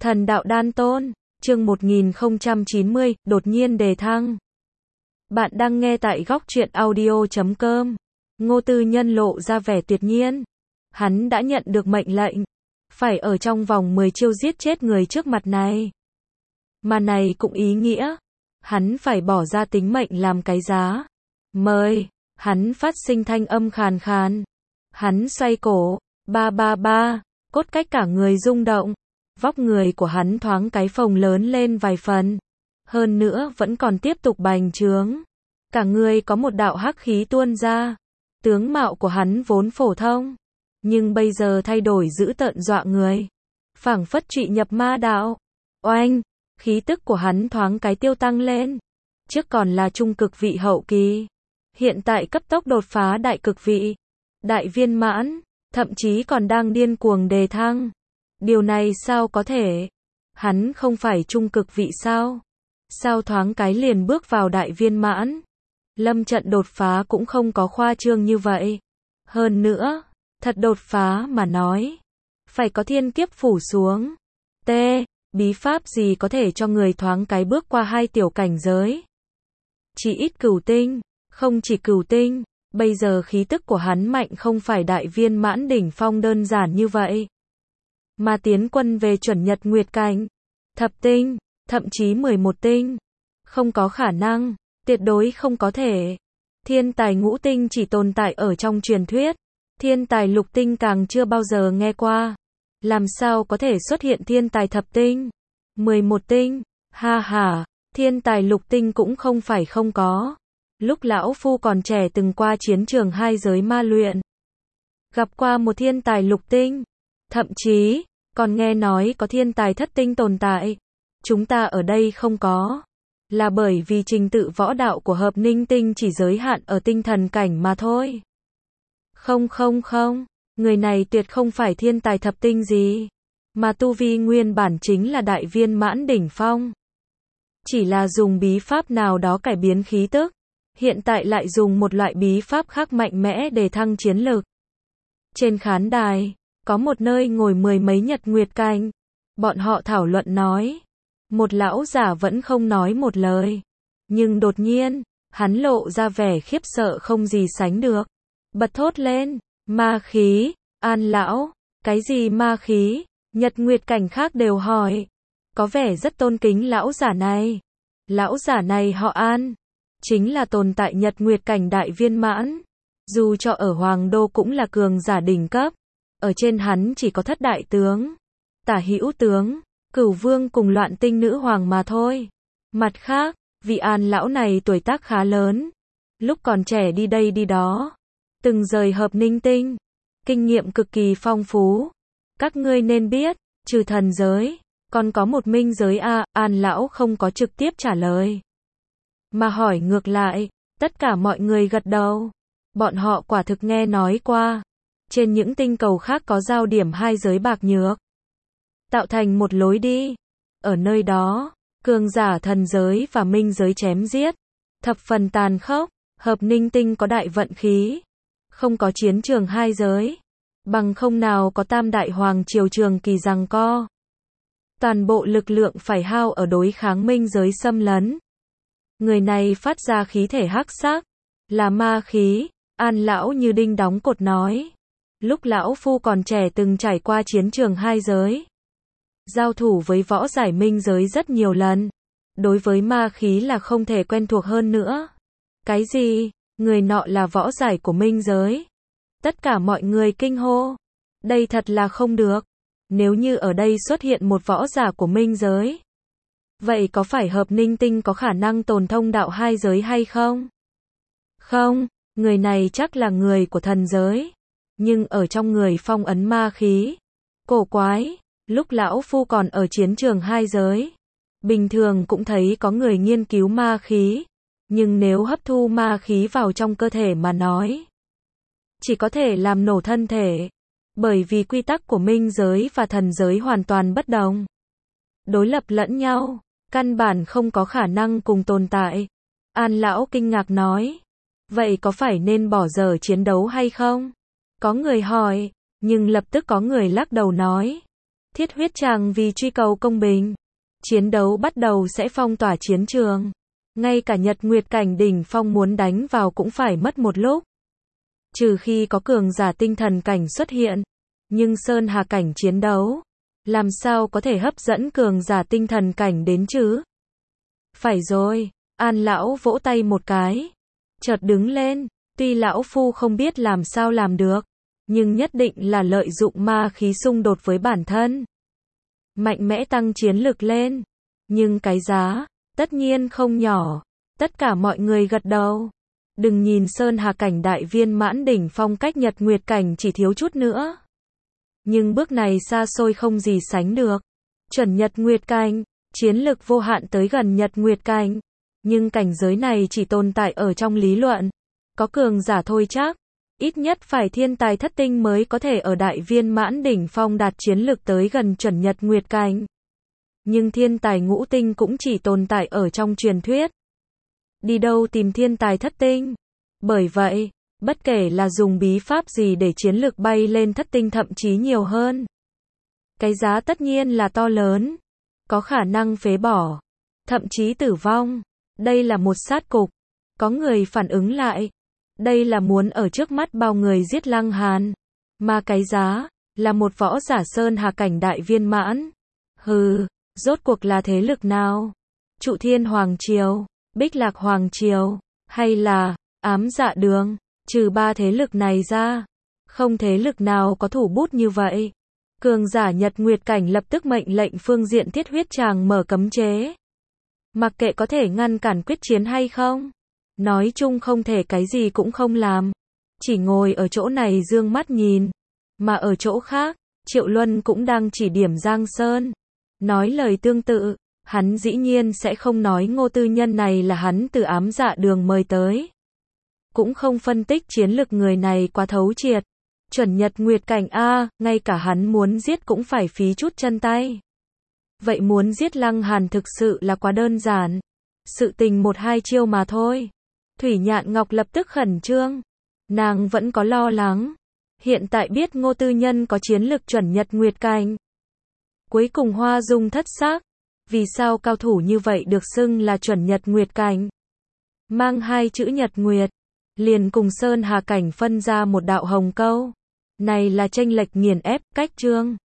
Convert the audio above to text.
Thần đạo đan tôn, chương 1090, đột nhiên đề thăng. Bạn đang nghe tại góc truyện audio.com. Ngô Tư Nhân lộ ra vẻ tuyệt nhiên. Hắn đã nhận được mệnh lệnh. Phải ở trong vòng 10 chiêu giết chết người trước mặt này. Mà này cũng ý nghĩa. Hắn phải bỏ ra tính mệnh làm cái giá. Mời. Hắn phát sinh thanh âm khàn khàn. Hắn xoay cổ. Ba ba ba. Cốt cách cả người rung động. Vóc người của hắn thoáng cái phồng lớn lên vài phần. Hơn nữa vẫn còn tiếp tục bành trướng. Cả người có một đạo hắc khí tuôn ra. Tướng mạo của hắn vốn phổ thông. Nhưng bây giờ thay đổi dữ tợn dọa người. Phảng phất trụy nhập ma đạo. Oanh! Khí tức của hắn thoáng cái tiêu tăng lên. Trước còn là trung cực vị hậu kỳ. Hiện tại cấp tốc đột phá đại cực vị. Đại viên mãn. Thậm chí còn đang điên cuồng đề thăng. Điều này sao có thể? Hắn không phải trung cực vị sao? Sao thoáng cái liền bước vào đại viên mãn? Lâm trận đột phá cũng không có khoa trương như vậy. Hơn nữa, thật đột phá mà nói. Phải có thiên kiếp phủ xuống. T. Bí pháp gì có thể cho người thoáng cái bước qua hai tiểu cảnh giới? Chỉ ít cửu tinh, không chỉ cửu tinh. Bây giờ khí tức của hắn mạnh không phải đại viên mãn đỉnh phong đơn giản như vậy. Mà tiến quân về chuẩn nhật nguyệt cảnh, thập tinh, thậm chí 11 tinh. Không có khả năng, tuyệt đối không có thể. Thiên tài ngũ tinh chỉ tồn tại ở trong truyền thuyết. Thiên tài lục tinh càng chưa bao giờ nghe qua. Làm sao có thể xuất hiện thiên tài thập tinh? 11 tinh, ha ha, thiên tài lục tinh cũng không phải không có. Lúc lão phu còn trẻ từng qua chiến trường hai giới ma luyện. Gặp qua một thiên tài lục tinh. Thậm chí, còn nghe nói có thiên tài thất tinh tồn tại. Chúng ta ở đây không có. Là bởi vì trình tự võ đạo của hợp ninh tinh chỉ giới hạn ở tinh thần cảnh mà thôi. Không. Người này tuyệt không phải thiên tài thập tinh gì. Mà tu vi nguyên bản chính là đại viên mãn đỉnh phong. Chỉ là dùng bí pháp nào đó cải biến khí tức. Hiện tại lại dùng một loại bí pháp khác mạnh mẽ để thăng chiến lực. Trên khán đài, có một nơi ngồi mười mấy nhật nguyệt cảnh. Bọn họ thảo luận nói. Một lão giả vẫn không nói một lời. Nhưng đột nhiên, hắn lộ ra vẻ khiếp sợ không gì sánh được. Bật thốt lên, ma khí, An lão, cái gì ma khí? Nhật nguyệt cảnh khác đều hỏi. Có vẻ rất tôn kính lão giả này. Lão giả này họ An. Chính là tồn tại nhật nguyệt cảnh đại viên mãn. Dù cho ở Hoàng Đô cũng là cường giả đỉnh cấp. Ở trên hắn chỉ có thất đại tướng, tả hữu tướng, cửu vương cùng loạn tinh nữ hoàng mà thôi. Mặt khác, vị An lão này tuổi tác khá lớn. Lúc còn trẻ đi đây đi đó. Từng rời hợp ninh tinh. Kinh nghiệm cực kỳ phong phú. Các ngươi nên biết, trừ thần giới, còn có một minh giới a. An lão không có trực tiếp trả lời. Mà hỏi ngược lại, tất cả mọi người gật đầu. Bọn họ quả thực nghe nói qua. Trên những tinh cầu khác có giao điểm hai giới bạc nhược. Tạo thành một lối đi. Ở nơi đó, cường giả thần giới và minh giới chém giết. Thập phần tàn khốc, hợp ninh tinh có đại vận khí. Không có chiến trường hai giới. Bằng không nào có tam đại hoàng triều trường kỳ giằng co. Toàn bộ lực lượng phải hao ở đối kháng minh giới xâm lấn. Người này phát ra khí thể hắc sắc. Là ma khí. An lão như đinh đóng cột nói. Lúc lão phu còn trẻ từng trải qua chiến trường hai giới. Giao thủ với võ giải minh giới rất nhiều lần. Đối với ma khí là không thể quen thuộc hơn nữa. Cái gì? Người nọ là võ giải của minh giới. Tất cả mọi người kinh hô. Đây thật là không được. Nếu như ở đây xuất hiện một võ giả của minh giới. Vậy có phải hợp ninh tinh có khả năng tồn thông đạo hai giới hay không? Không, người này chắc là người của thần giới. Nhưng ở trong người phong ấn ma khí. Cổ quái, lúc lão phu còn ở chiến trường hai giới. Bình thường cũng thấy có người nghiên cứu ma khí. Nhưng nếu hấp thu ma khí vào trong cơ thể mà nói. Chỉ có thể làm nổ thân thể. Bởi vì quy tắc của minh giới và thần giới hoàn toàn bất đồng. Đối lập lẫn nhau. Căn bản không có khả năng cùng tồn tại. An lão kinh ngạc nói. Vậy có phải nên bỏ giờ chiến đấu hay không? Có người hỏi, nhưng lập tức có người lắc đầu nói. Thiết huyết tràng vì truy cầu công bình. Chiến đấu bắt đầu sẽ phong tỏa chiến trường. Ngay cả Nhật Nguyệt cảnh đỉnh phong muốn đánh vào cũng phải mất một lúc. Trừ khi có cường giả tinh thần cảnh xuất hiện. Nhưng Sơn Hà cảnh chiến đấu, làm sao có thể hấp dẫn cường giả tinh thần cảnh đến chứ? Phải rồi, An lão vỗ tay một cái. Chợt đứng lên, tuy lão phu không biết làm sao làm được, nhưng nhất định là lợi dụng ma khí xung đột với bản thân. Mạnh mẽ tăng chiến lực lên. Nhưng cái giá, tất nhiên không nhỏ. Tất cả mọi người gật đầu. Đừng nhìn Sơn Hà cảnh đại viên mãn đỉnh phong cách Nhật Nguyệt cảnh chỉ thiếu chút nữa. Nhưng bước này xa xôi không gì sánh được. Chuẩn Nhật Nguyệt cảnh, chiến lực vô hạn tới gần Nhật Nguyệt cảnh. Nhưng cảnh giới này chỉ tồn tại ở trong lý luận. Có cường giả thôi chắc. Ít nhất phải thiên tài thất tinh mới có thể ở đại viên mãn đỉnh phong đạt chiến lực tới gần chuẩn Nhật Nguyệt cảnh. Nhưng thiên tài ngũ tinh cũng chỉ tồn tại ở trong truyền thuyết. Đi đâu tìm thiên tài thất tinh? Bởi vậy, bất kể là dùng bí pháp gì để chiến lực bay lên thất tinh thậm chí nhiều hơn. Cái giá tất nhiên là to lớn. Có khả năng phế bỏ. Thậm chí tử vong. Đây là một sát cục. Có người phản ứng lại. Đây là muốn ở trước mắt bao người giết Lăng Hàn. Mà cái giá, là một võ giả Sơn Hà cảnh đại viên mãn. Hừ, rốt cuộc là thế lực nào? Trụ Thiên Hoàng Triều, Bích Lạc Hoàng Triều, hay là Ám Dạ Đường? Trừ ba thế lực này ra, không thế lực nào có thủ bút như vậy. Cường giả Nhật Nguyệt cảnh lập tức mệnh lệnh phương diện Thiết huyết tràng mở cấm chế. Mặc kệ có thể ngăn cản quyết chiến hay không. Nói chung không thể cái gì cũng không làm. Chỉ ngồi ở chỗ này dương mắt nhìn. Mà ở chỗ khác, Triệu Luân cũng đang chỉ điểm Giang Sơn. Nói lời tương tự, hắn dĩ nhiên sẽ không nói Ngô Tư Nhân này là hắn từ Ám Dạ Đường mời tới. Cũng không phân tích chiến lực người này quá thấu triệt. Chuẩn Nhật Nguyệt cảnh A, ngay cả hắn muốn giết cũng phải phí chút chân tay. Vậy muốn giết Lăng Hàn thực sự là quá đơn giản. Sự tình một hai chiêu mà thôi. Thủy Nhạn Ngọc lập tức khẩn trương. Nàng vẫn có lo lắng. Hiện tại biết Ngô Tư Nhân có chiến lực chuẩn Nhật Nguyệt cảnh. Cuối cùng Hoa Dung thất sắc. Vì sao cao thủ như vậy được xưng là chuẩn Nhật Nguyệt cảnh? Mang hai chữ Nhật Nguyệt, liền cùng Sơn Hà cảnh phân ra một đạo hồng câu. Này là chênh lệch nghiền ép, cách chương.